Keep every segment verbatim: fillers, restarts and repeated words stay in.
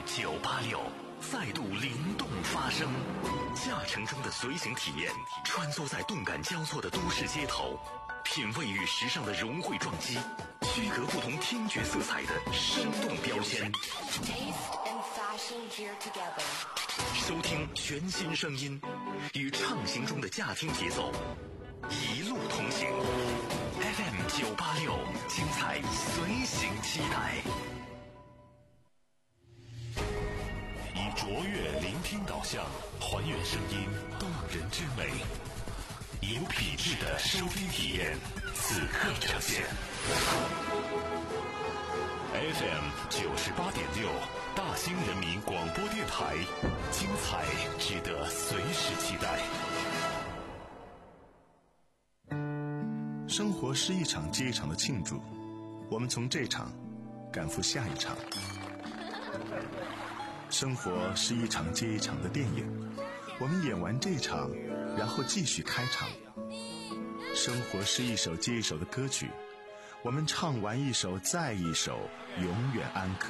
九八六再度灵动发声，驾乘中的随行体验，穿梭在动感交错的都市街头，品味与时尚的融汇撞击，区隔不同听觉色彩的生动标签。收听全新声音，与畅行中的驾听节奏，一路同行。F M 九八六，精彩随行期待。以卓越聆听导向，还原声音动人之美，有品质的收听体验，此刻呈现。F M 九十八点六，大兴人民广播电台，精彩值得随时期待。 生活是一场接一场的庆祝，我们从这场赶赴下一场。生活是一场接一场的电影，我们演完这场，然后继续开场。生活是一首接一首的歌曲，我们唱完一首再一首，永远安可。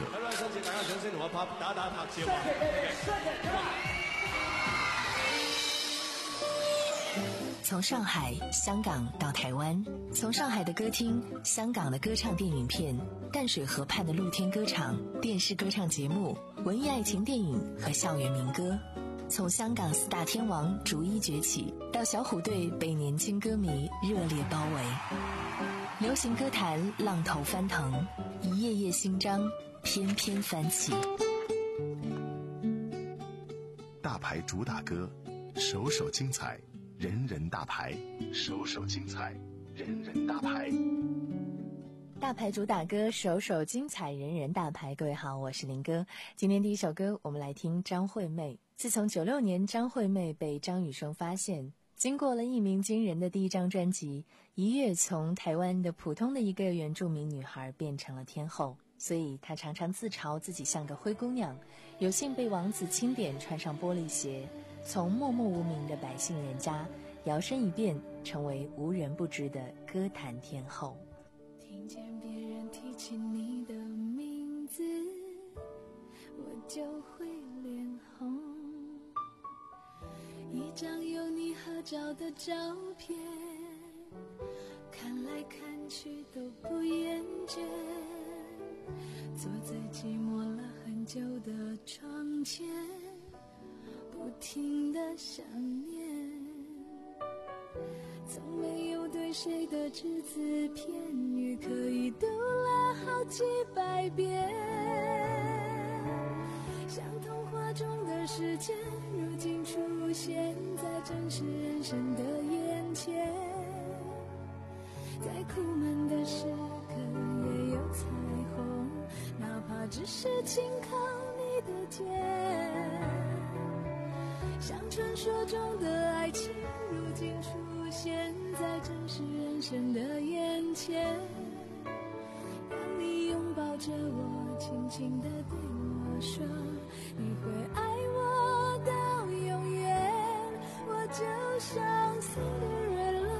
从上海、香港到台湾，从上海的歌厅、香港的歌唱电影片、淡水河畔的露天歌场、电视歌唱节目、文艺爱情电影和校园民歌，从香港四大天王逐一崛起，到小虎队被年轻歌迷热烈包围，流行歌坛浪头翻腾，一页页新章翩翩翻起。 大牌主打歌，首首精彩，人人大牌，首首精彩，人人大牌。 大牌主打歌，首首精彩，人人大牌。各位好，我是林哥。今天第一首歌，我们来听张惠妹。自从九六年张惠妹被张雨生发现，经过了一鸣惊人的第一张专辑，一跃从台湾的普通的一个原住民女孩变成了天后。所以她常常自嘲自己像个灰姑娘，有幸被王子钦点穿上玻璃鞋，从默默无名的百姓人家摇身一变成为无人不知的歌坛天后。 听见别人提起你的名字，我就会脸红。一张有你合照的照片，看来看去都不厌倦。坐在寂寞了很久的窗前，不停地想念，从没有对谁的只字片语可以读了好几百遍，像童话中的世界如今出现在真实人生的眼前，再苦闷的时刻也有彩虹，哪怕只是轻靠你的肩，像传说中的爱情如今出现在真实人生的眼前，当你拥抱着我，轻轻地对我说你会爱我到永远，我就像Cinderella，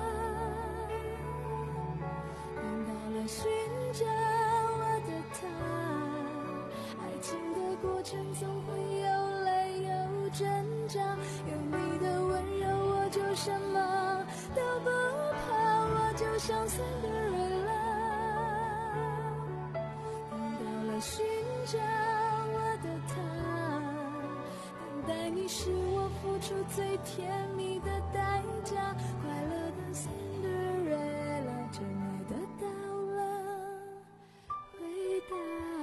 等到了寻找我的他，爱情的过程总会有泪有挣扎，有你的温柔我就什么都不怕，我就像 Cinderella， 等到了寻找我的他，等待你是我付出最甜蜜的代价，快乐的 Cinderella 真爱得到了回答。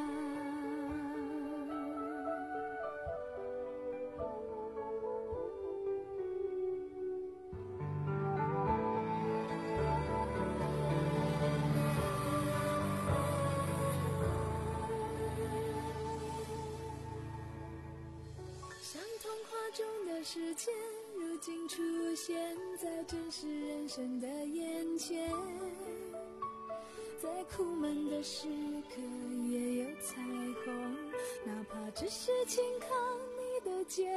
像童话中的世界如今出现在真实人生的眼前，在苦闷的时刻也有彩虹，哪怕只是轻靠你的肩，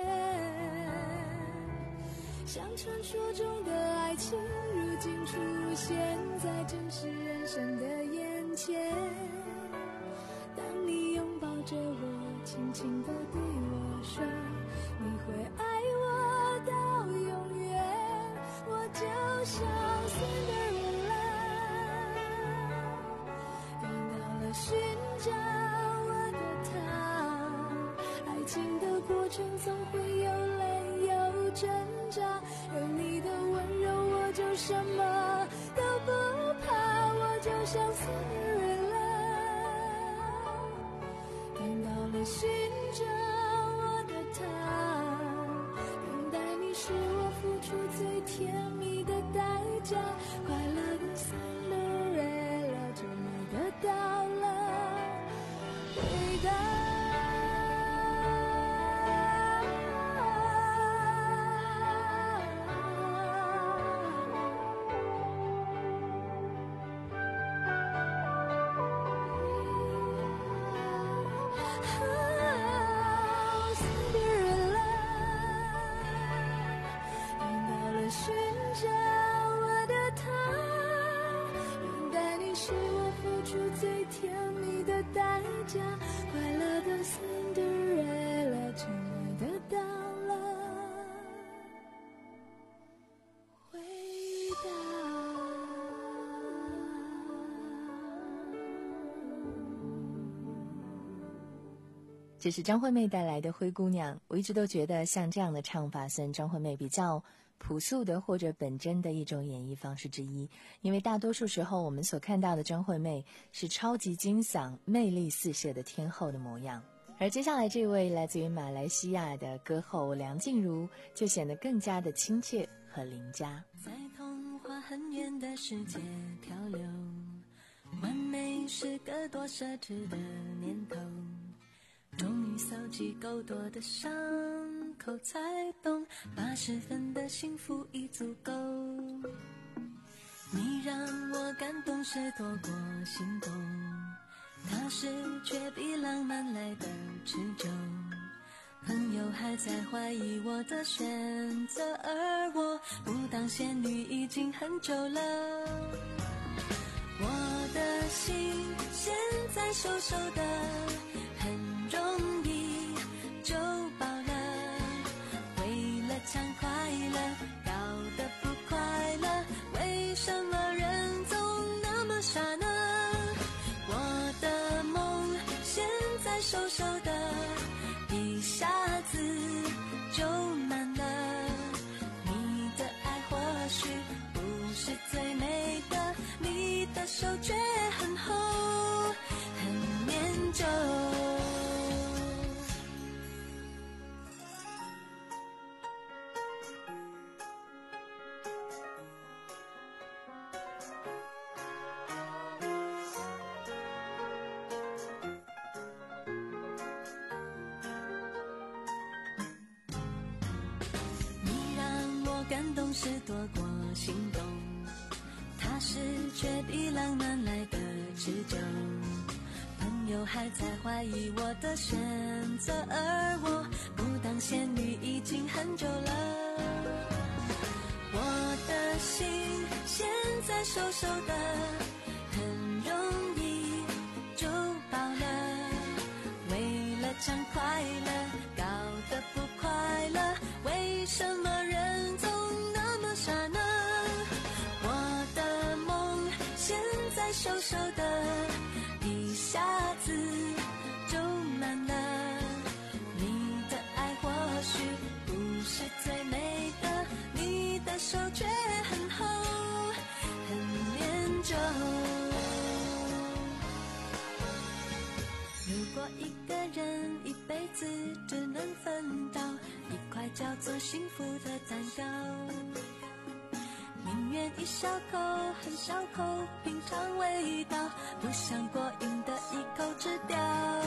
像传说中的爱情如今出现在真实人生的眼前，当你拥抱着我，轻轻地寻找我的他，爱情的过程总会有泪有挣扎，有你的温柔我就什么都不怕，我就像 Cinderella， 等到了寻找我的他，等待你是我付出最甜蜜的代价，快乐的 Cinderella 终于得到了回答。寻找我的他，等待你是我付出最甜蜜的代价，快乐的 Cinderella 终于得到了回答。 这是张惠妹带来的《灰姑娘》，我一直都觉得像这样的唱法算张惠妹比较朴素的或者本真的一种演绎方式之一，因为大多数时候我们所看到的张惠妹是超级金嗓魅力四射的天后的模样，而接下来这位来自于马来西亚的歌后梁静茹就显得更加的亲切和邻家。 在童话很远的世界漂流，完美是个多奢侈的念头，终于搜集够多的伤口，才懂八十分的幸福已足够。你让我感动是多过心动，踏实却比浪漫来的持久。朋友还在怀疑我的选择，而我不当仙女已经很久了。我的心现在瘦瘦的，很容易就饱了，为了抢快乐搞得不快乐，为什么人总那么傻呢？我的梦现在瘦瘦的，一下子就满了，你的爱或许不是最美的，你的手却很厚很念旧。感动是多过心动，踏实却比浪漫来的持久。朋友还在怀疑我的选择，而我不当仙女已经很久了。我的心现在瘦瘦的，很容易就饱了，为了抢快乐搞得不快乐，为什么人总那么傻呢？我的梦现在瘦瘦的，一下子就满了，你的爱或许不是最美的，你的手却很厚很念旧。如果一个人一辈子只能分到一块叫做幸福的蛋糕，宁愿一小口很小口品尝味道，不想过瘾的一口吃掉。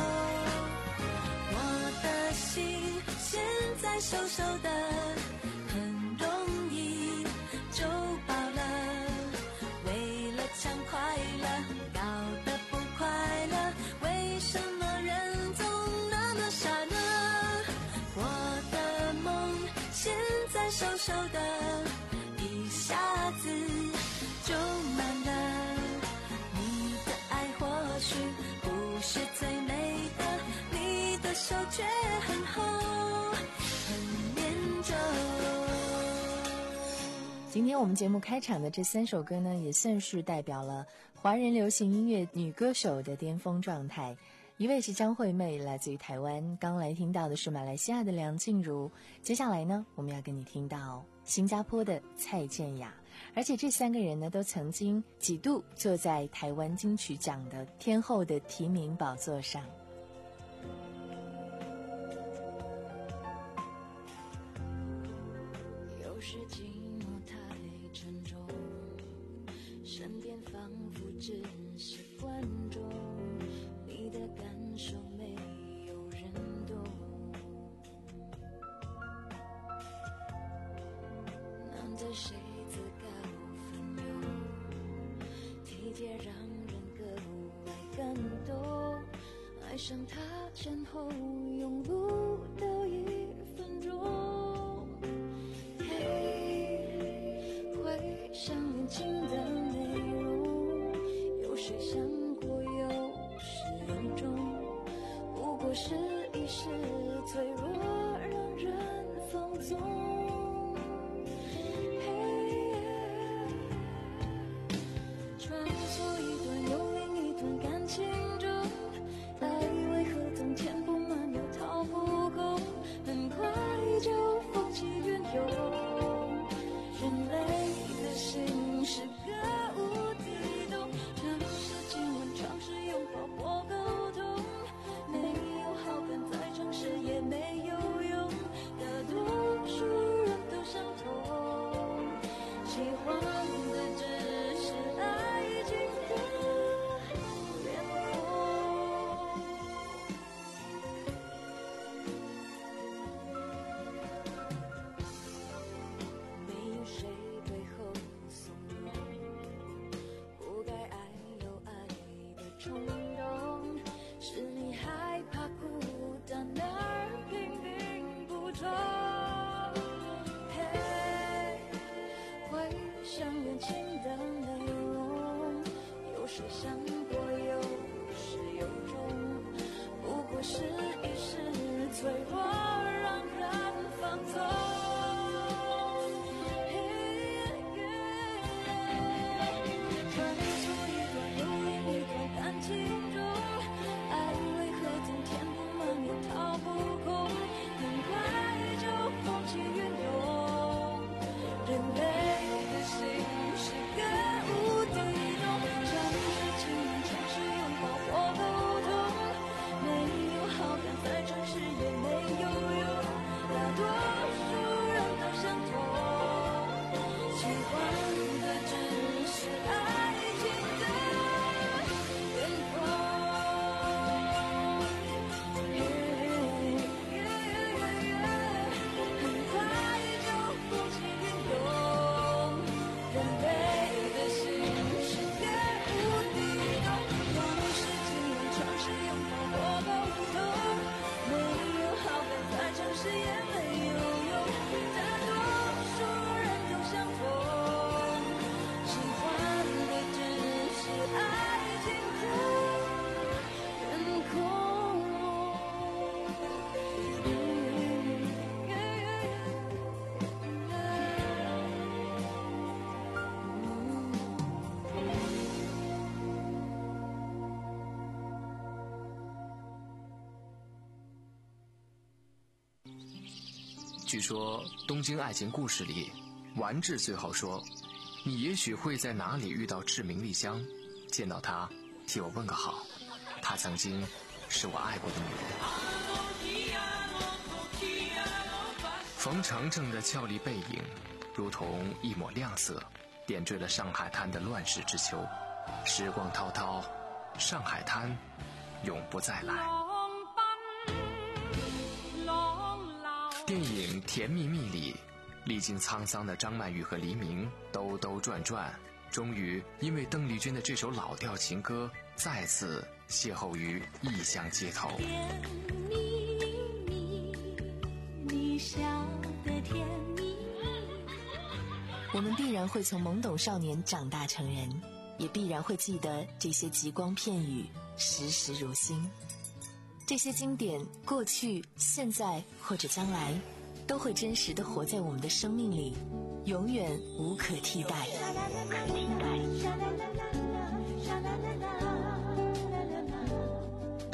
我的心现在瘦瘦的，很容易就饱了，为了抢快乐搞得不快乐，为什么人总那么傻呢？我的梦现在瘦瘦的，一下子就满了，你的爱或许不是最美的，你的手却很厚很念旧。 今天我们节目开场的这三首歌呢，也算是代表了华人流行音乐女歌手的巅峰状态。一位是张惠妹，来自于台湾，刚来听到的是马来西亚的梁静茹，接下来呢，我们要跟你听到新加坡的蔡健雅，而且这三个人呢，都曾经几度坐在台湾金曲奖的天后的提名宝座上。 有时寂寞太沉重，身边仿佛只是观众，你的感受没有人懂，难得谁自告奋勇，体贴让人格外感动，爱上他前后用不到一分钟，嘿，回想恋情的内容，有谁想过有始有终，不过是一时脆弱让人放纵，穿梭一段又另一段感情中，爱为何总填不满又掏不空，很快就风起云涌，人类的心是个无底洞，尝试亲吻，尝试拥抱或沟通，没有好感在城市也没有用，大多数人都相同，喜欢的只是爱情的脸孔。没有谁背后怂恿，不该爱有爱的冲动，是你害怕孤单而拼命补充，嘿，回想恋情的内容，有谁想过有始有终，不过是一时脆弱让人放纵，穿梭一段又另一段感情中，爱为何总填不满又掏不空，很快就风起云涌，人类的心是个无底洞，尝试亲吻，尝试拥抱或沟通，没有好感在城市也没有用，大多数人都相同，喜欢的只是爱情的脸孔。很快就风起云涌，人类的心是个无底洞，尝试亲吻，尝试拥抱或沟通，没有好感在城市也没有用，大多数人都相同，喜欢的只是爱情的脸孔。 据说《东京爱情故事》里，丸治最后说：“你也许会在哪里遇到志明丽香，见到她，替我问个好。她曾经是我爱过的女人。”冯程程的俏丽背影，如同一抹亮色，点缀了上海滩的乱世之秋。时光滔滔，上海滩永不再来。电影《甜蜜蜜》里，历经沧桑的张曼玉和黎明兜兜转转，终于因为邓丽君的这首老调情歌，再次邂逅于异乡街头。 甜蜜蜜，你笑得甜蜜蜜。 我们必然会从懵懂少年长大成人，也必然会记得这些极光片语，时时如新。这些经典，过去、现在或者将来，都会真实地活在我们的生命里，永远无可替代。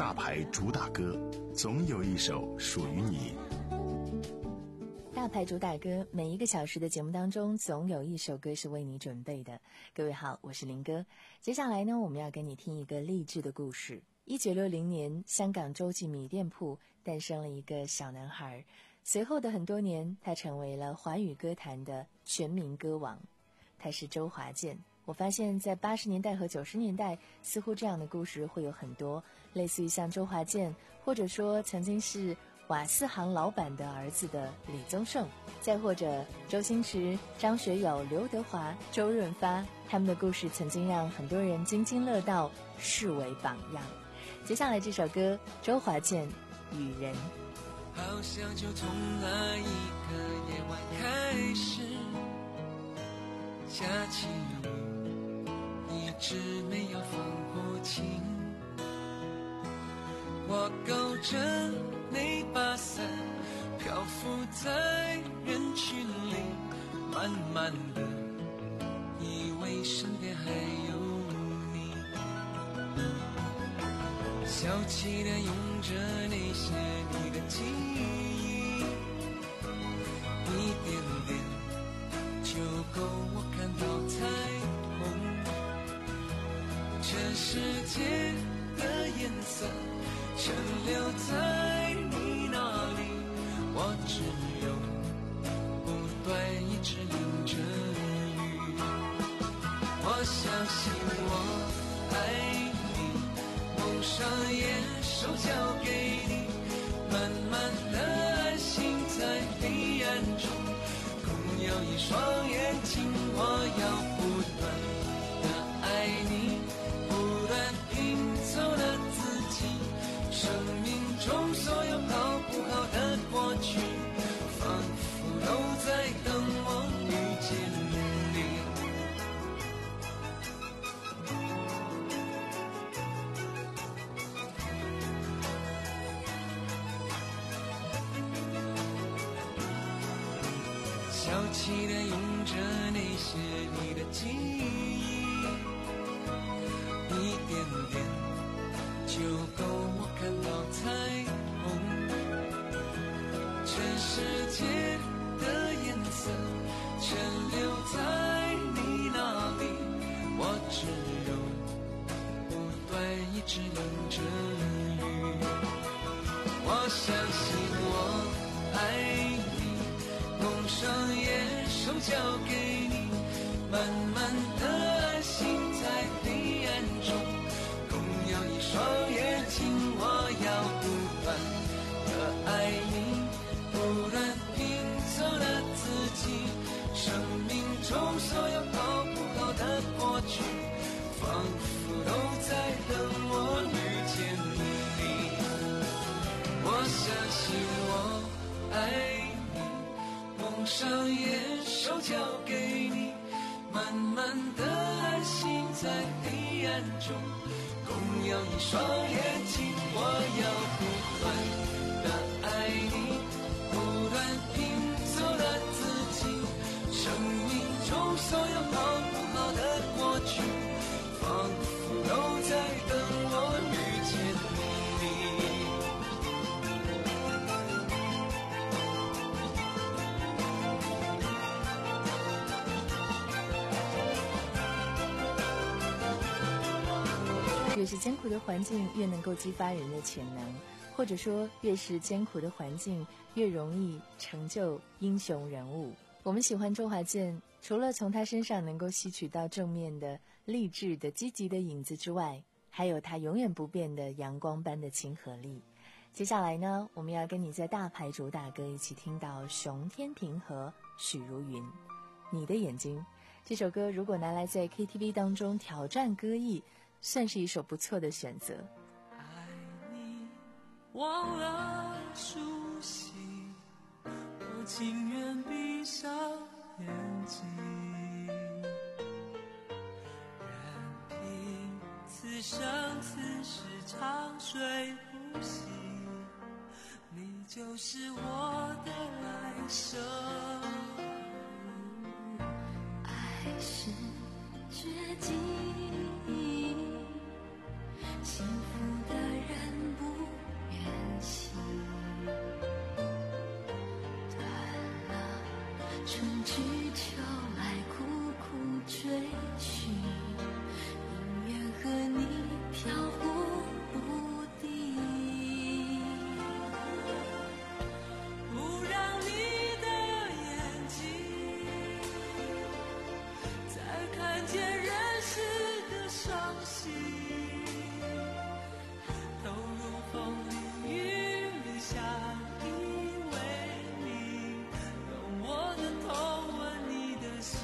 大牌主打歌，总有一首属于你。 大牌主打歌，每一个小时的节目当中，总有一首歌是为你准备的。各位好，我是林哥。接下来呢，我们要跟你听一个励志的故事。一九六零年，香港洲际米店铺诞生了一个小男孩。随后的很多年，他成为了华语歌坛的全民歌王。他是周华健。我发现在八十年代和九十年代，似乎这样的故事会有很多，类似于像周华健，或者说曾经是瓦斯行老板的儿子的李宗盛，再或者周星驰、张学友、刘德华、周润发，他们的故事曾经让很多人津津乐道，视为榜样。接下来这首歌，周华健《雨人》。 好像就从那一个夜晚开始下起雨，一直没有放过晴。我勾着那把伞，漂浮在人群里，慢慢的以为身边还有你，小气的用着那些你的记忆，一点点就够我看到彩虹。全世界的颜色全留在你那里，我只有不断一直淋着雨。我相信我爱你，梦想也手交给你，慢慢的安心在黑暗中，共有一双眼睛。我要不断的爱你，不断拼凑了自己，生命中所有好不好的过去，仿佛都在等我遇见你。小气的用着那些你的记忆，一点点就够我看到彩虹。全世界的颜色全留在你那里，我只有不断一直淋着雨。我相信我爱你，梦想也手交给你，慢慢的安心在黑暗中，共有一双眼睛。我要不断的爱你，不断拼凑了自己，生命中所有好不好的过去，仿佛都在等我遇见你。我相信我爱你，梦想也手交给你，慢慢的安心在黑暗中，共有一双眼睛。我要不断的爱你，不断拼凑了自己，生命中所有好不好的过去，仿佛都在等我遇见你。 越是艰苦的环境，越能够激发人的潜能，或者说，越是艰苦的环境，越容易成就英雄人物。我们喜欢周华健，除了从他身上能够吸取到正面的、励志的、积极的影子之外，还有他永远不变的阳光般的亲和力。接下来呢，我们要跟你在大牌主打歌一起听到熊天平和许茹芸《你的眼睛》。这首歌如果拿来在 K T V 当中挑战歌艺，算是一首不错的选择。 爱你忘了熟悉，我情愿闭上眼睛，任凭此生此世长睡不息，你就是我的来生。 爱是绝技，幸福的人不春去秋来，苦苦追寻，宁愿和你飘忽不定，不让你的眼睛再看见人世的伤心，投入风里雨里相依为命，用我的痛吻你的心，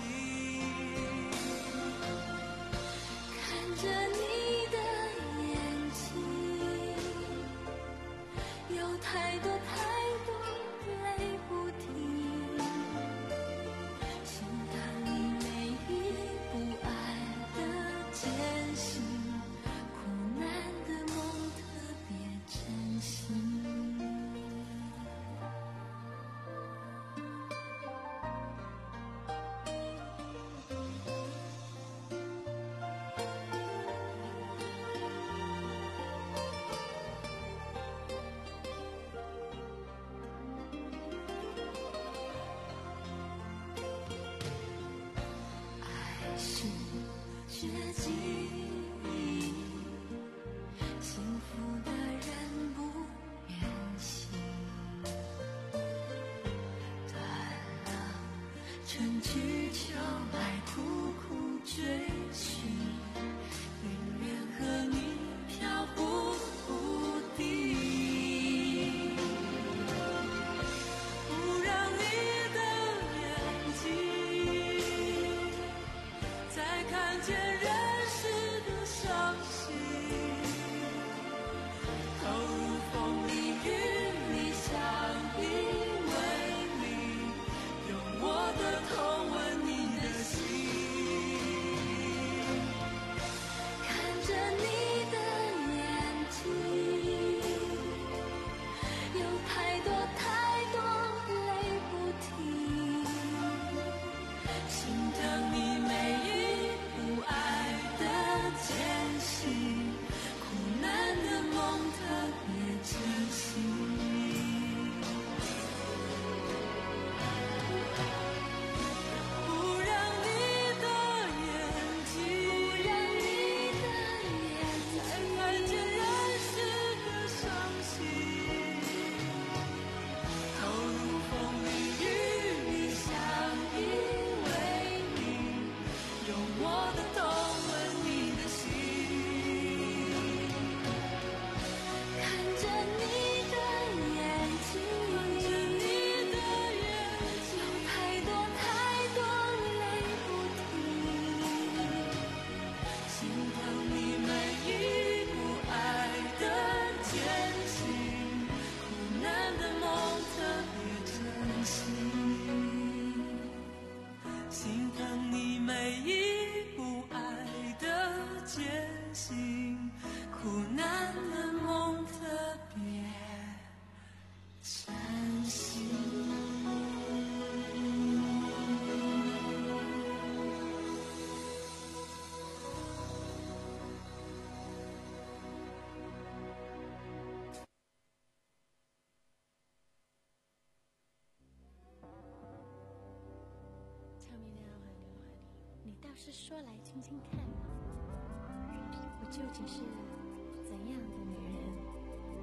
看着你的眼睛，有太多太多泪不停，心疼你每一步爱的艰辛，苦难的梦特别真心。爱是绝技，幸福的人不愿醒，断了春去秋来，苦苦追寻，宁愿和你飘忽不定，不让你的眼睛再看见人世的伤心，投入风里雨里相依为命，用我的痛吻你的心，看着你的眼睛，有太多太多泪不停，心疼你每一步爱的艰辛，苦难的梦特别真心，不让你的眼睛再看见人世的伤心，投入风里雨里相依为命，用我的痛吻你的心，看着你的眼睛，有太多太多泪不停，心疼你每一步爱的艰辛，苦难的梦特别真心，心疼你每一步爱的艰辛，苦难的梦特别真心。 Tell me now, honey, honey， 你倒是说来听听看啊，我究竟是怎样的女人？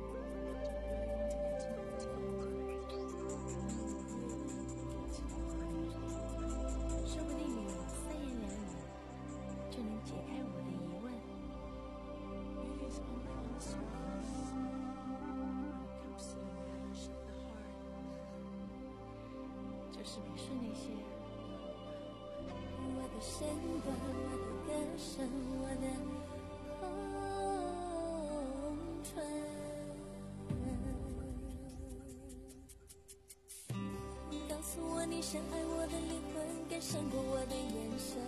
说不定你三言两语就能解开我的疑问。就是别说那些我的身段，我的歌声，我的红唇，告诉我你深爱我的灵魂，更胜过我的眼神，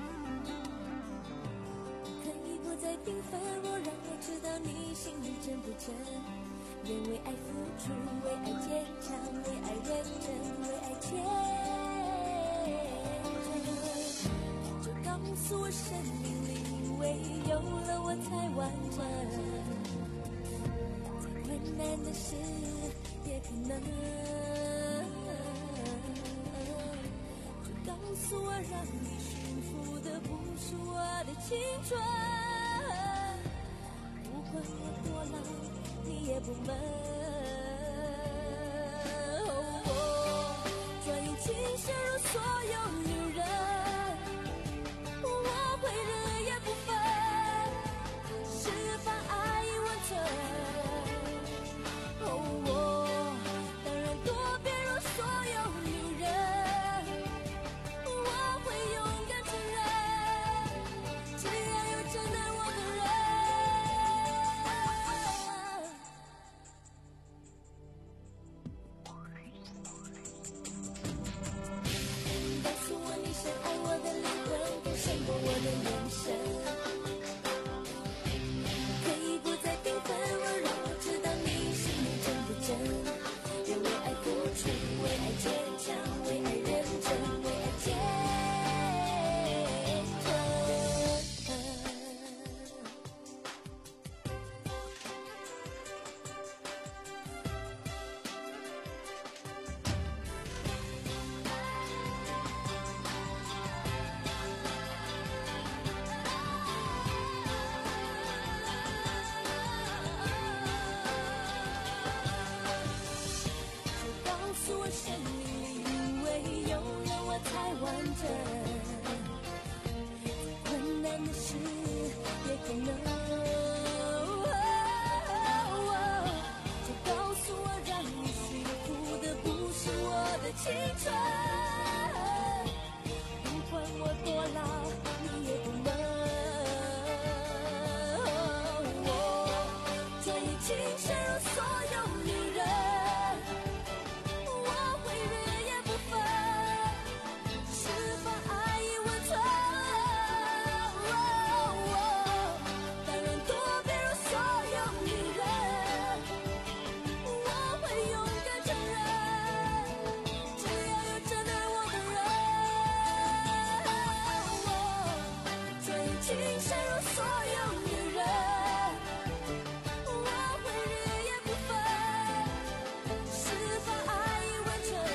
可以不再缤纷，我让我知道你心里真不真，愿为爱付出，为爱坚强，为爱认真，为爱虔诚，就告诉我生命里唯有了我才完整，再困难的事也可能诉我，让你幸福的不是我的青春。不管我多老，你也不闷。哦，专一情深入所有女人，我会日夜不分，释放爱意温存。哦，当然多变如所有女人，我会勇敢承认，只要有真爱我的人。告诉我你深爱我的灵魂，更胜过我的眼神。可以不再缤纷，我让我知道你心里真不真。愿为爱付出，为爱坚强，为爱认真，为爱坚就告诉我生命里因为有了我才完整。困难的事也可能。就告诉我，让你幸福的不是我的青春。不管我多老，你也不能。专一情深入所有女人，我会日夜不分，释放爱意温存。当然多变如所有女人，我会勇敢承认，只要有真爱我的人。专一情深入所有女人，我会日夜不分，释放爱意温存。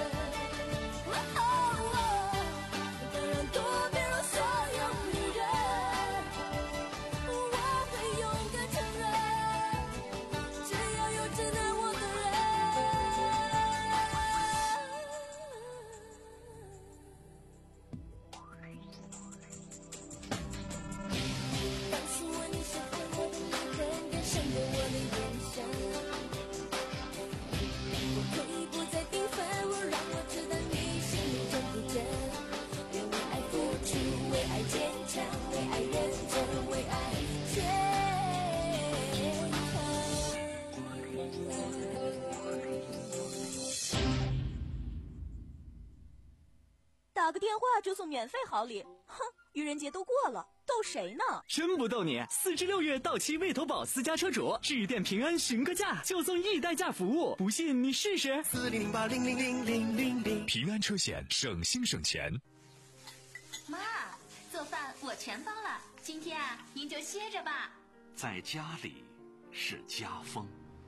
当然多变如所有女人，我会勇敢承认，只要有真爱我的人。告诉我你深爱我的灵魂，更胜过我的眼神。我可以不再缤纷，我让我知道你心里真不真。愿为爱付出，为爱坚强，为爱认真，为爱坚打个电话就送免费好礼，哼！愚人节都过了，逗谁呢？ 真不逗你，四至六月到期未投保私家车主，致电平安询个价，就送易代驾服务，不信你试试。 四零零八零零零零零零。 平安车险，省心省钱。 妈，做饭我全包了，今天啊，您就歇着吧。 在家里是家风。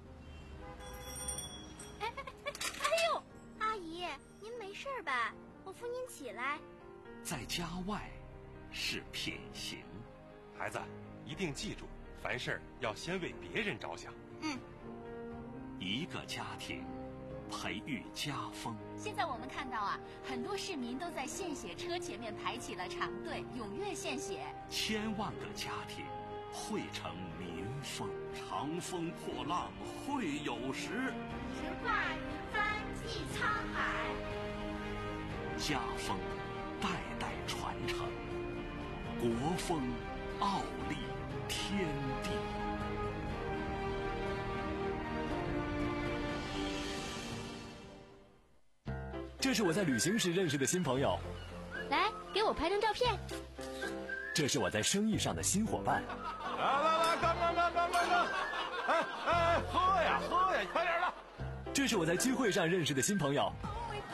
哎哎哎！哎呦，阿姨，您没事吧？我扶您起来。 在家外是品行。 孩子，一定记住，凡事要先为别人着想。 嗯。 一个家庭，培育家风。 现在我们看到啊，很多市民都在献血车前面排起了长队，踊跃献血。 千万个家庭汇成民风。长风破浪会有时， 直挂云帆济沧海。 家风代代传承，国风傲立天地。 这是我在旅行时认识的新朋友， 来给我拍张照片。 这是我在生意上的新伙伴。 来来来，干干干干干干！哎哎，喝呀喝呀，快点的！ 这是我在聚会上认识的新朋友。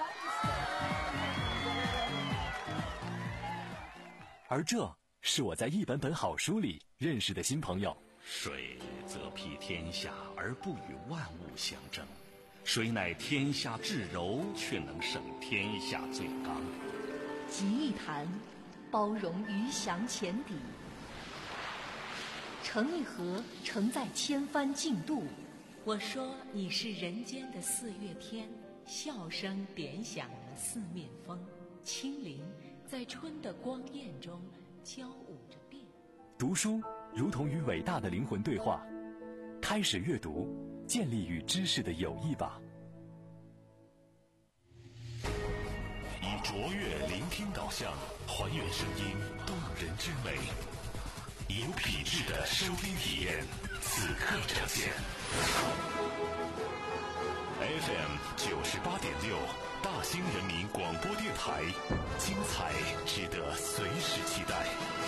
而这是我在一本本好书里认识的新朋友。 水则披天下而不与万物相争，水乃天下至柔，却能胜天下最刚。 集一坛，包容鱼翔浅底，盛一盒，盛在千帆竞渡。 我说你是人间的四月天，笑声点响了四面风，清灵在春的光艳中交舞着变。 读书如同与伟大的灵魂对话，开始阅读，建立与知识的友谊吧。 以卓越聆听导向，还原声音动人之美，有品质的收听体验，此刻呈现。F M 九十八点六，大兴人民广播电台，精彩值得随时期待。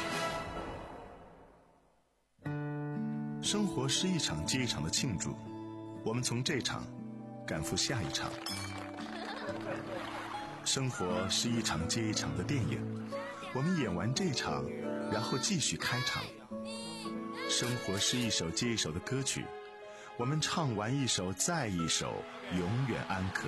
生活是一场接一场的庆祝，我们从这场赶赴下一场。生活是一场接一场的电影，我们演完这场，然后继续开场。生活是一首接一首的歌曲，我们唱完一首再一首，永远安可。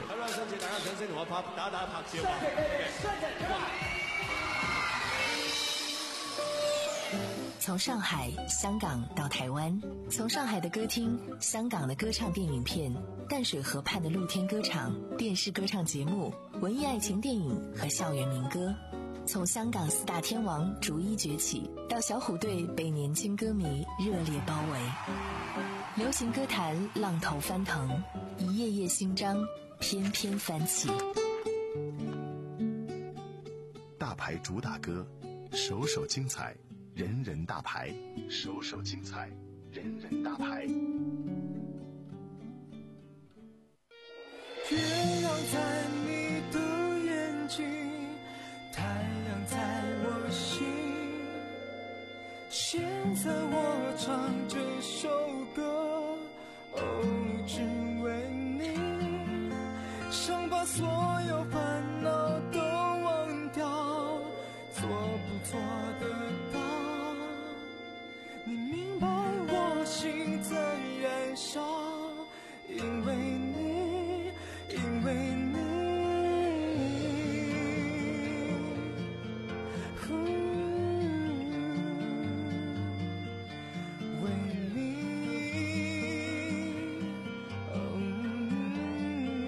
从上海、香港到台湾，从上海的歌厅、香港的歌唱电影片、淡水河畔的露天歌场、电视歌唱节目、文艺爱情电影和校园民歌，从香港四大天王逐一崛起，到小虎队被年轻歌迷热烈包围，流行歌坛浪头翻腾，一页页新章翩翩翻起。 大牌主打歌，首首精彩，人人大牌，首首精彩，人人大牌。 月亮在你的眼睛，太阳在我心。现在我唱这首歌，哦，只为你，想把所有烦恼都忘掉，做不做得到？你明白我心在燃烧，因为你，因为你，嗯，为你，嗯，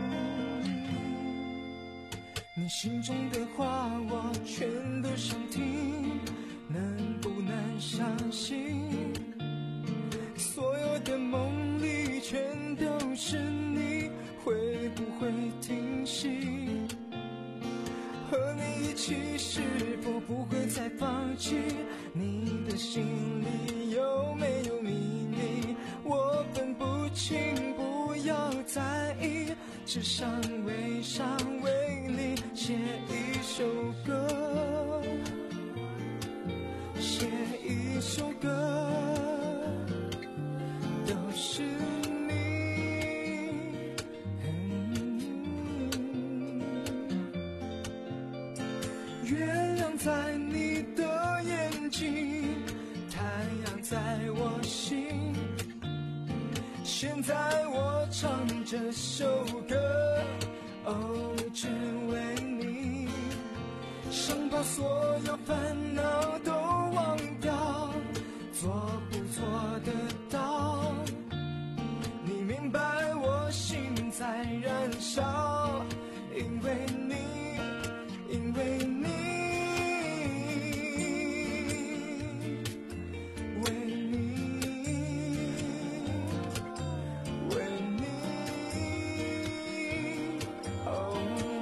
你心中的话我全都想听，能不能相信？所有的梦里全都是你，会不会停息？和你一起是否不会再放弃？你的心里有没有秘密？我分不清，不要在意，只想为想为你写一首歌，写一首歌，都是你。月亮在你的眼睛，太阳在我心。现在我唱这首歌，哦，只为你，想把所有烦恼都忘掉，做不做得到？你明白我心在燃烧，因为你，因为你，为你，为你，哦，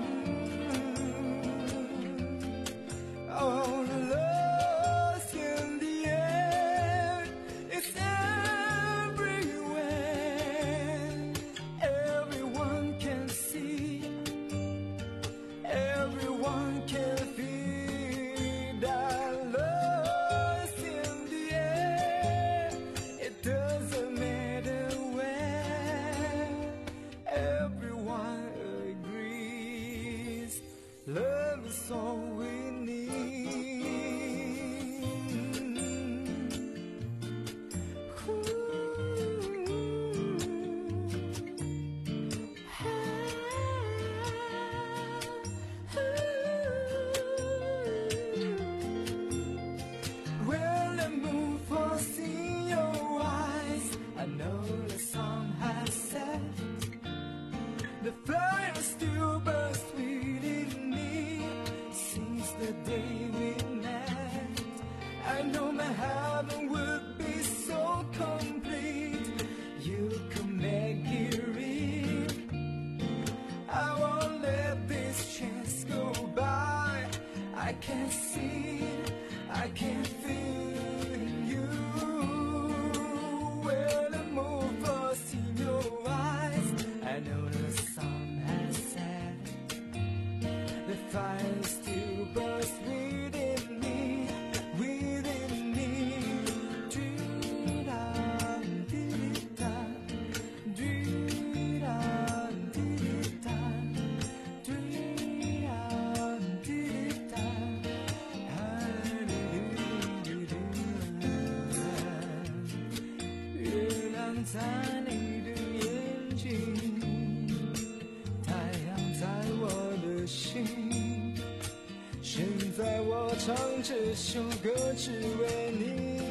哦，lost in the air, it's everywhere, everyone can see, everyone can feel that lost in the air. It doesn't matter where, everyone agrees, love is all we need. Ooh. can feel you when I move past in your eyes. I know the sun has set, the fire still burns within me, within me. Do-da, do-da, do-da, do-da, do-da, do-da, ah-do-do-do-do. 月亮在你的眼睛，太阳在我的心，现在我唱这首歌只为你。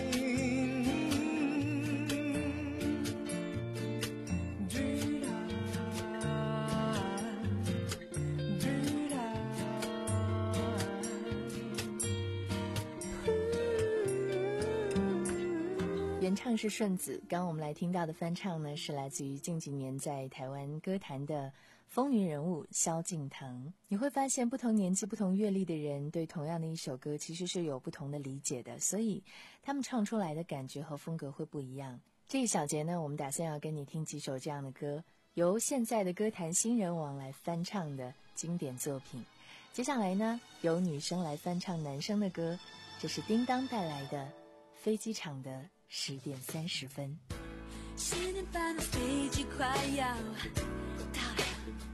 原唱是顺子，刚刚我们来听到的翻唱呢，是来自于近几年在台湾歌坛的风云人物萧敬腾。你会发现，不同年纪、不同阅历的人对同样的一首歌，其实是有不同的理解的，所以他们唱出来的感觉和风格会不一样。这一小节呢，我们打算要跟你听几首这样的歌，由现在的歌坛新人王来翻唱的经典作品。接下来呢，由女生来翻唱男生的歌，这是叮当带来的《飞机场的十点三十分》。 十点半的飞机快要到了，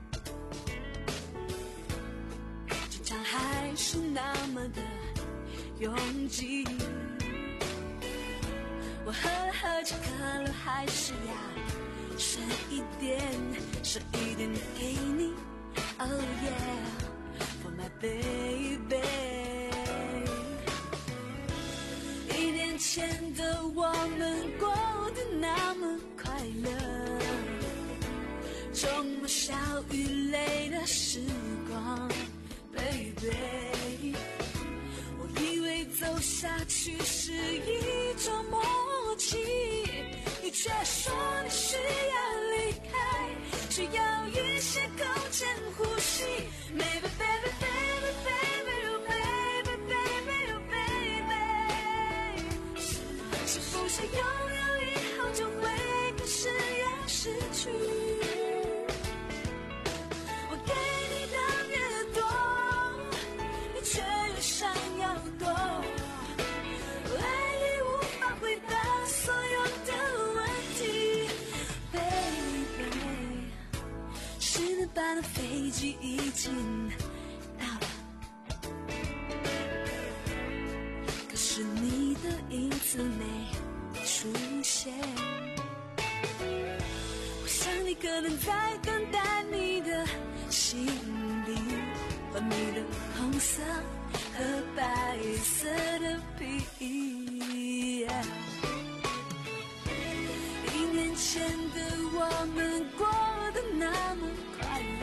机场还是那么的拥挤，我喝了喝着可乐，还是要剩一点，剩一点给你。Oh yeah, for my baby。一年前的我们过得那么快乐，充满笑与泪的时光 ，baby。我以为走下去是一种默契，你却说你需要离开，需要一些空间呼吸。Baby, baby, baby, baby, oh baby, baby, oh baby。是不是拥有以后就会更是要失去？我给你的越多，你却越想要多。爱已无法回答所有的问题 ，baby。十点半的飞机已经到了，可是你的影子没出现。我想你可能在等待你的行李和你的红色和白色的皮衣。一年前的我们过得那么快乐，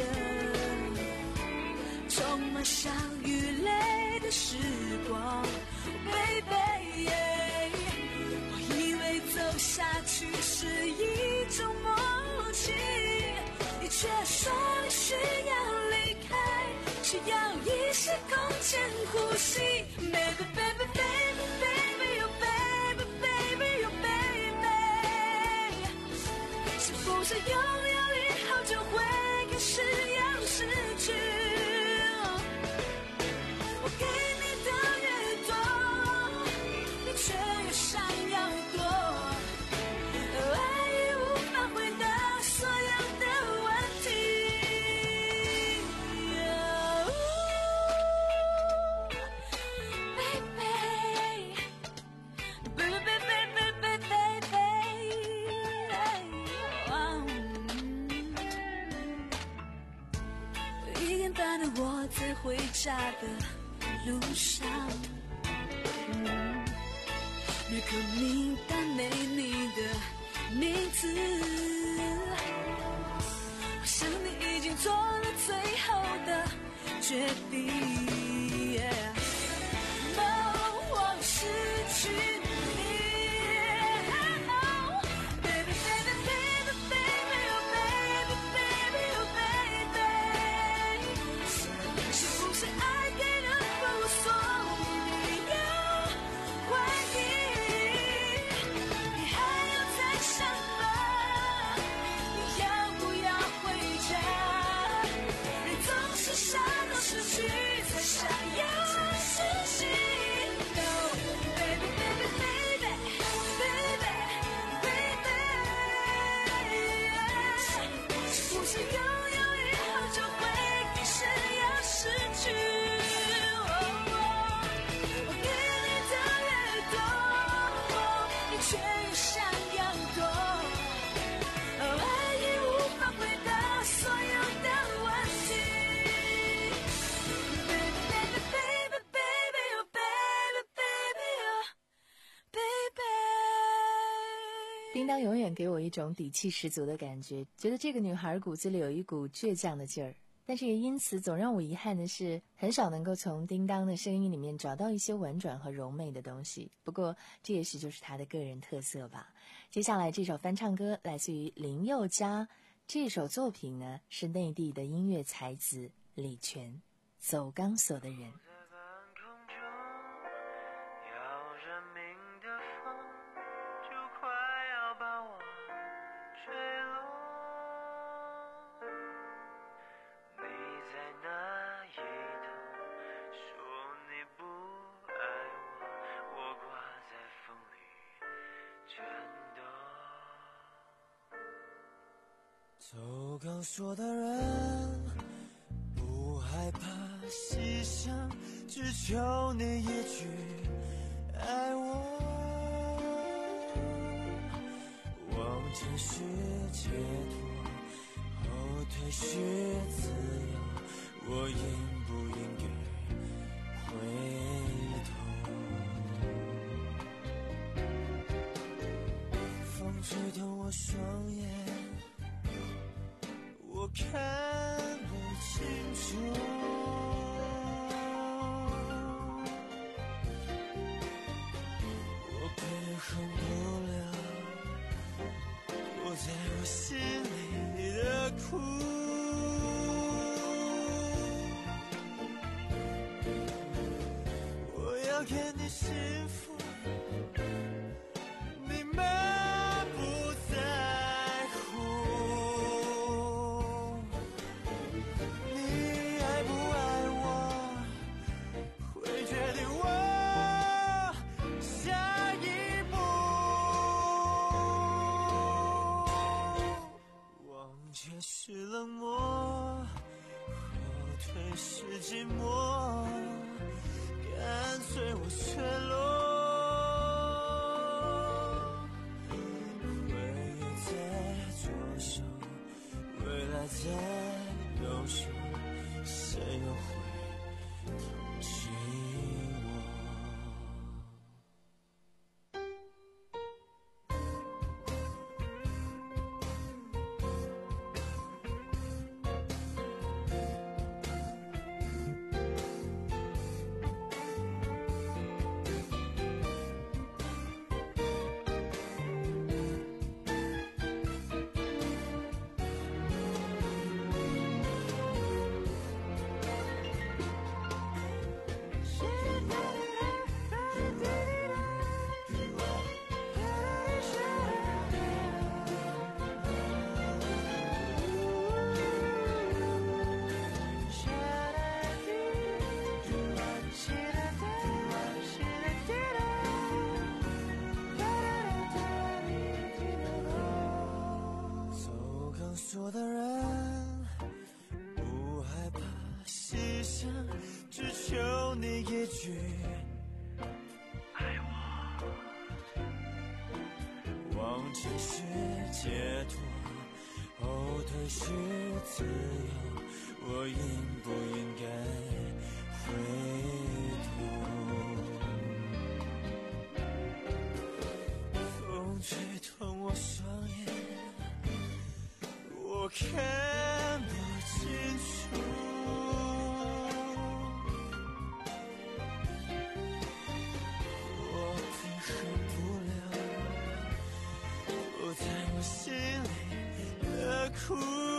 充满笑与泪的时光 ，baby。我以为走下去是一种默契，你却说你需要离开，需要一些空间呼吸。Baby, baby, baby, baby, oh baby, baby, oh baby。是不是拥有以后就会开始要失去？我给你的越多，你却越想要多。爱已无法回答所有的问题。Baby, baby, baby, baby, baby。一点半的我在回家的路上，旅客名单没你的名字，我想你已经做了最后的决定。哦，我失去你。Baby, baby, baby, baby, oh baby, baby, oh baby。是不是爱给了我所有？ 是拥有以后就会开始要失去。我给你的越多，你却越想要多。爱已无法回答所有的问题。Baby baby baby oh baby baby oh baby。 叮当永远给我一种底气十足的感觉，觉得这个女孩骨子里有一股倔强的劲儿。但是也因此总让我遗憾的是，很少能够从叮当的声音里面找到一些婉转和柔媚的东西。不过这也许就是她的个人特色吧。接下来这首翻唱歌来自于林宥嘉，这首作品呢是内地的音乐才子李泉，走钢索的人。 走钢索的人不害怕牺牲，只求你一句爱我。往前是解脱，后退是自由，我应不应该回头？风吹痛我双眼，我看不清楚，我平衡不了躲在我心里的苦。我要给你幸福，你们是冷漠，后退是寂寞，干脆我全落。回忆在左手，未来在右手，谁又会同情我？说的人不害怕牺牲，只求你一句爱我。往前是解脱，后退是自由，我应不应该回头？风吹痛我双眼，我看不清楚，我平衡不了我在我心里的苦。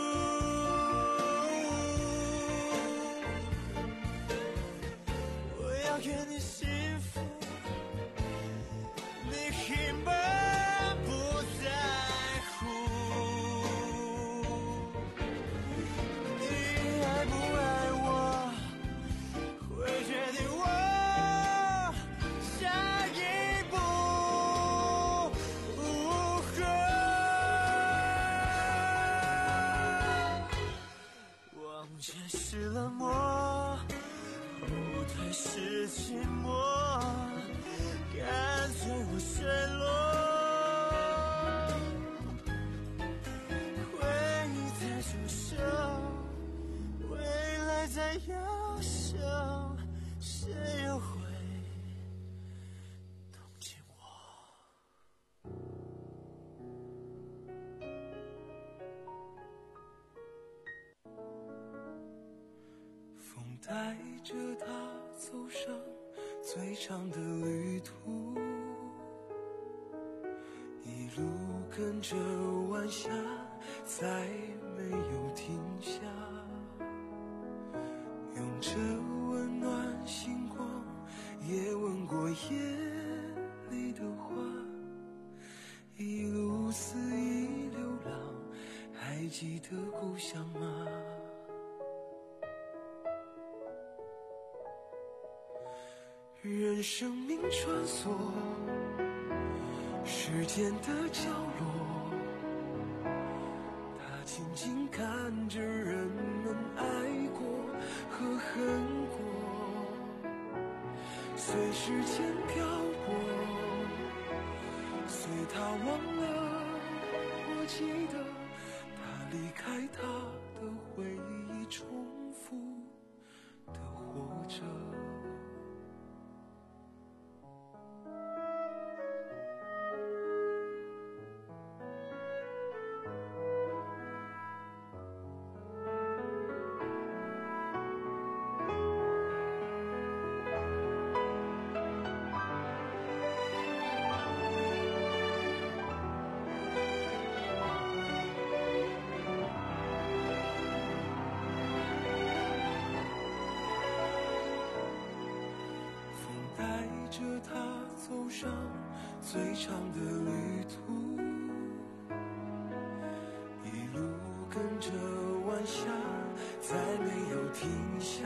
我要给你幸福，你根本不在乎。 要想，谁又会同情我？风带着它走上最长的旅途，一路跟着晚霞，再没有停下，用着温暖星光，也吻过夜里的花，一路肆意流浪，还记得故乡吗？任生命穿梭时间的角落，它静静看着人们爱过和恨过，随时间漂泊，随它忘了，我记得它离开它的回忆，重复的活着。走上最长的旅途，一路跟着晚霞，再没有停下，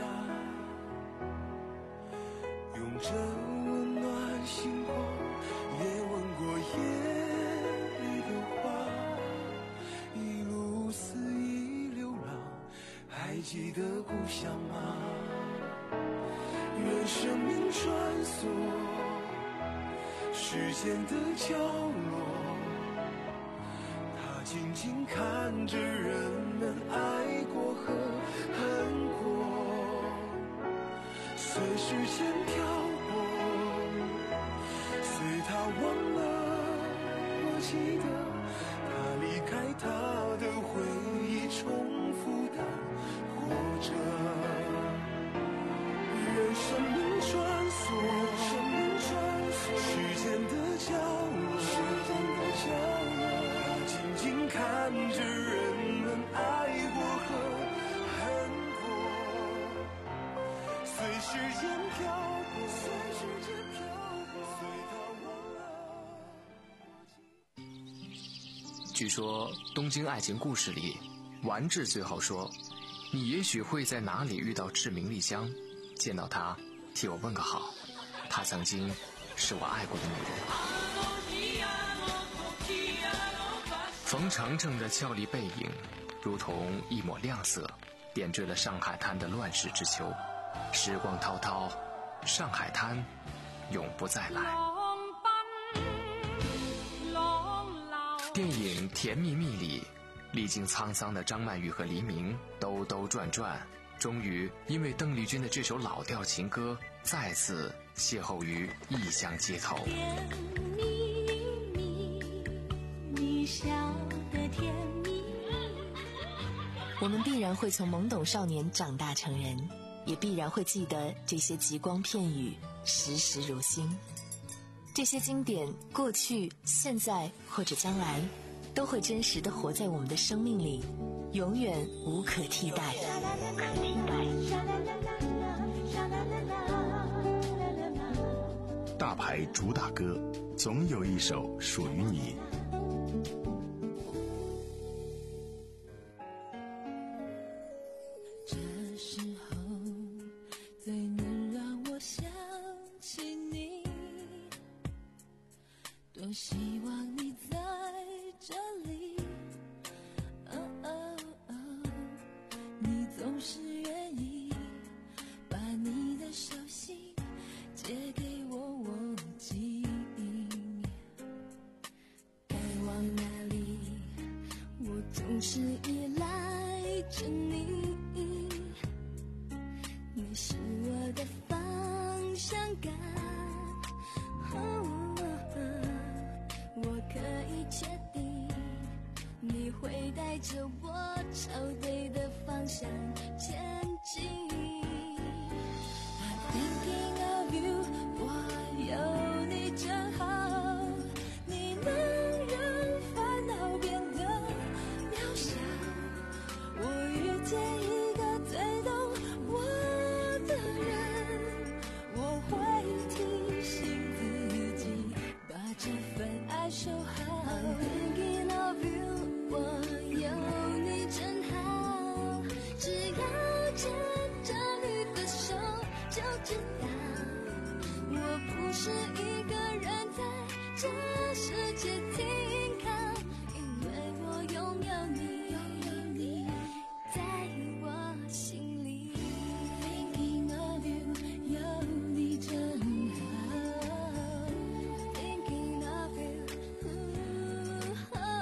用着温暖星光，也吻过夜里的花，一路肆意流浪，还记得故乡吗？任生命穿梭时间的角落，它静静看着人们爱过和恨过，随时间漂泊，随它忘了，我记得它离开它的回忆，重复的活着。任生命穿梭，生命穿梭时间的角落，时间的角落，它静静看着人们爱过和恨过，随时间漂泊，随时间漂泊，随它忘了。 据说《东京爱情故事》里，丸治最后说：“你也许会在哪里遇到志明莉香，见到她，替我问个好。她曾经是我爱过的女人。”冯程程的俏丽背影，如同一抹亮色，点缀了上海滩的乱世之秋。时光滔滔，上海滩永不再来。电影《甜蜜蜜》里，历经沧桑的张曼玉和黎明兜兜转转，终于因为邓丽君的这首老调情歌，再次邂逅于异乡街头。 甜蜜蜜，你笑得甜蜜。 我们必然会从懵懂少年长大成人，也必然会记得这些极光片语，时时如新。这些经典，过去、现在或者将来，都会真实地活在我们的生命里，永远无可替代。 大牌主打歌，总有一首属于你。 这时候最能让我想起你，多希望你在这里。哦哦哦，你总是愿意把你的手心借给我，我记忆该往哪里，我总是依赖着你。 你是我的方向感，我可以确定你会带着我朝对的方向前进。 I'm thinking of you， 我有你真好，你能让烦恼变得渺小。我遇见一个最懂我的人，我会提醒自己把这份爱守好。I'm thinking of you， 我有你真好，只要牵着你的手就知道，我不是一个人在这世界停靠，因为我拥有你，拥有你在我心里。Thinking of you， 有你真好。Thinking of you，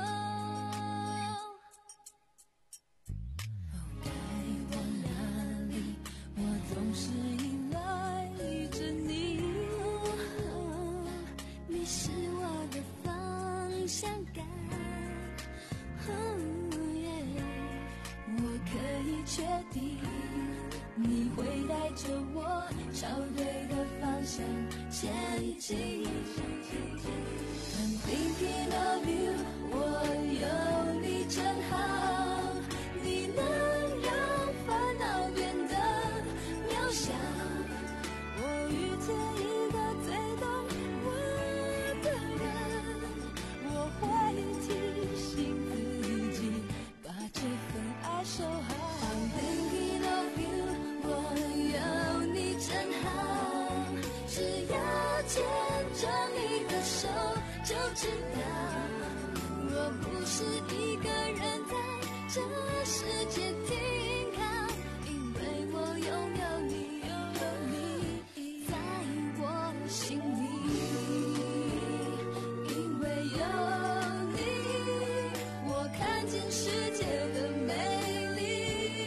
该往哪里，我总是依赖着你。你是我的方向感，我可以确定你会带着我朝对的方向前进。I'm thinking of you， 我有你真好，你能让烦恼变得渺小。我遇见一个最懂我的人，我会提醒自己把这份爱守好。I'm thinking of you， 我有你真好，只要牵着你的手就知道，我不是一个人在这世界停靠，因为我拥有你，拥有你在我心里。因为有你，我看见世界的美丽。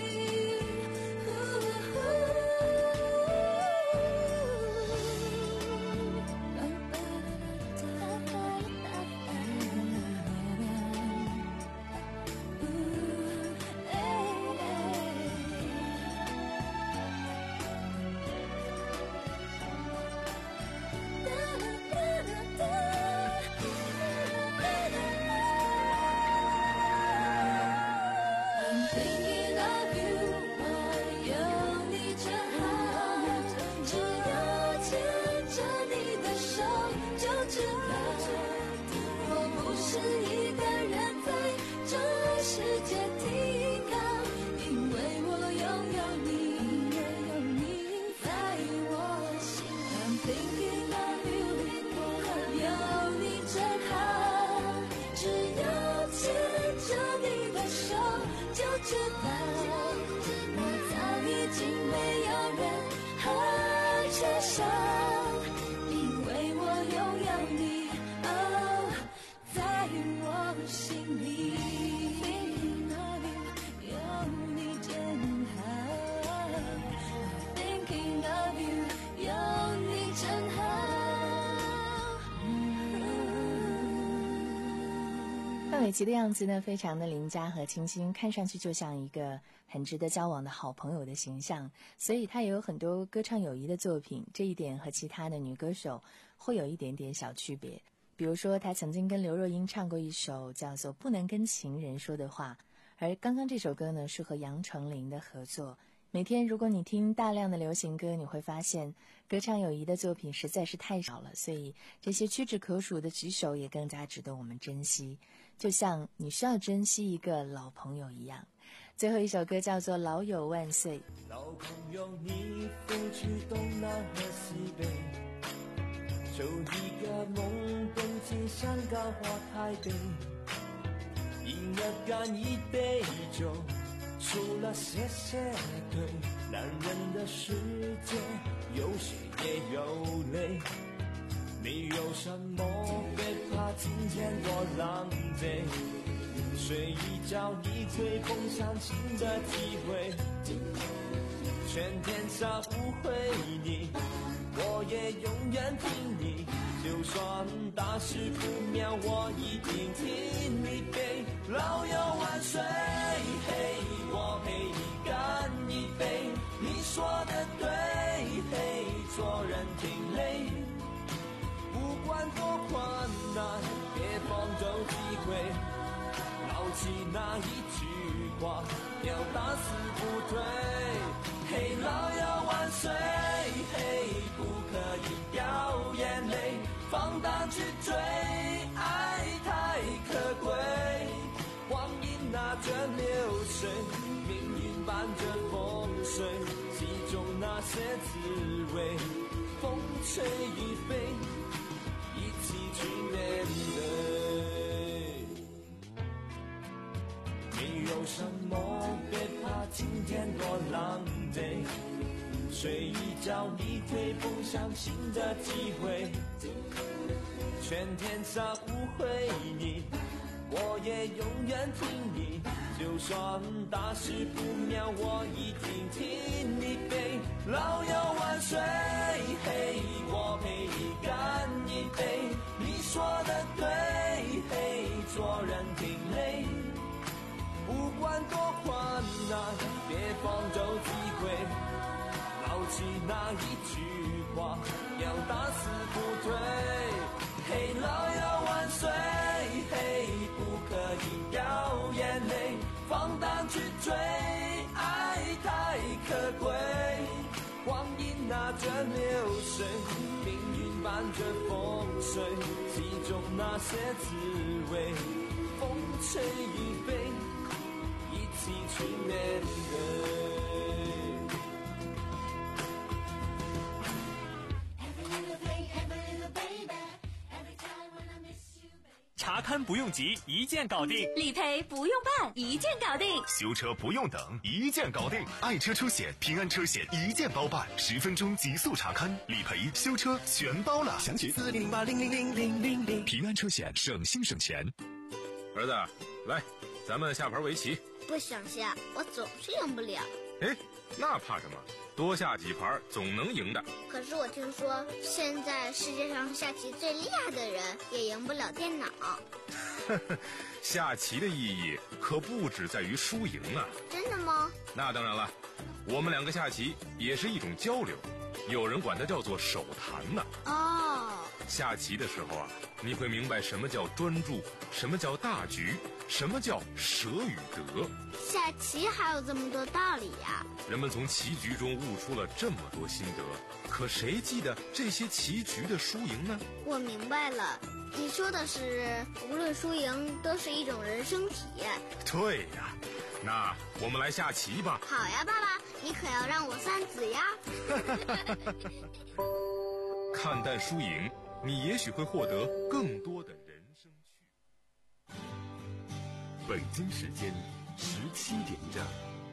是一个人在这世界停靠，因为我拥有你，有你在我心。I'm thinking of you， 我有你真好，只要牵着你的手就知道，我早已经没有任何缺少，因为我拥有你。在我心里 Thinking of you， 有你真好 Thinking of you， 有你真好。 范玮琪的样子呢，非常的邻家和清新，看上去就像一个很值得交往的好朋友的形象，所以她也有很多歌唱友谊的作品，这一点和其他的女歌手会有一点点小区别。比如说他曾经跟刘若英唱过一首叫做《不能跟情人说的话》，而刚刚这首歌呢是和杨丞琳的合作。每天如果你听大量的流行歌，你会发现歌唱友谊的作品实在是太少了，所以这些屈指可数的几首也更加值得我们珍惜，就像你需要珍惜一个老朋友一样。最后一首歌叫做《老友万岁》。 老朋友，你飞去东南和西北，就一个梦奔进香港或台北，饮了干一杯酒，除了谢谢对，男人的世界有血也有泪，没有什么别怕今天多狼狈， 睡一觉你会碰上新的机会，全天下误会你，我也永远听你，就算大事不妙我一定听你背。老友万岁，嘿，我陪你干一杯，你说的对，嘿，做人挺累，不管多困难别放走机会，牢记那一句话，要打死不退。嘿，老友万岁，嘿，不可以掉眼泪，放荡去追，爱太可贵，光阴那这流水，命运伴着风水，其中那些滋味，风吹雨飞，一起去面对。没有什么别怕今天多狼狈，睡一觉你会碰上新的机会，全天下误会你，我也永远听你，就算大事不妙我一定听你背。老友万岁，嘿，我陪你干一杯，你说的对，嘿，做人挺累，不管多困难别放走机会，牢记那一句话，要打死不退。嘿，老友万岁，嘿，不可以掉眼泪，放荡去追，爱太可贵，光阴那这流水，命运伴着风水，其中那些滋味，风吹雨飞，一起去面对。 查勘不用急，一键搞定； 理赔不用办，一键搞定； 修车不用等，一键搞定。爱车车险、平安车险一键包办，十分钟极速查勘、理赔、修车全包了。详情四零零八零零零零零零。平安车险，省心省钱。 儿子，来，咱们下盘围棋。 不想下，我总是赢不了。 哎，那怕什么？多下几盘总能赢的。 可是我听说现在世界上下棋最厉害的人也赢不了电脑。 下棋的意义可不只在于输赢啊。 真的吗？ 那当然了，我们两个下棋也是一种交流，有人管它叫做手谈呢。 哦， 下棋的时候啊，你会明白什么叫专注，什么叫大局，什么叫舍与得。 下棋还有这么多道理呀！ 人们从棋局中悟出了这么多心得，可谁记得这些棋局的输赢呢？ 我明白了，你说的是无论输赢都是一种人生体验。 对呀，那我们来下棋吧。 好呀，爸爸，你可要让我三子呀。 看淡输赢，你也许会获得更多的人生趣。 北京时间十七点整。